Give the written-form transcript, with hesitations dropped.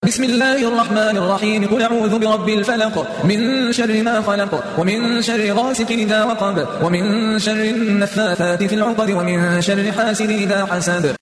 بسم الله الرحمن الرحيم قل أعوذ برب الفلق من شر ما خلق ومن شر غاسق إذا وقب ومن شر النفاثات في العقد ومن شر حاسد إذا حسد.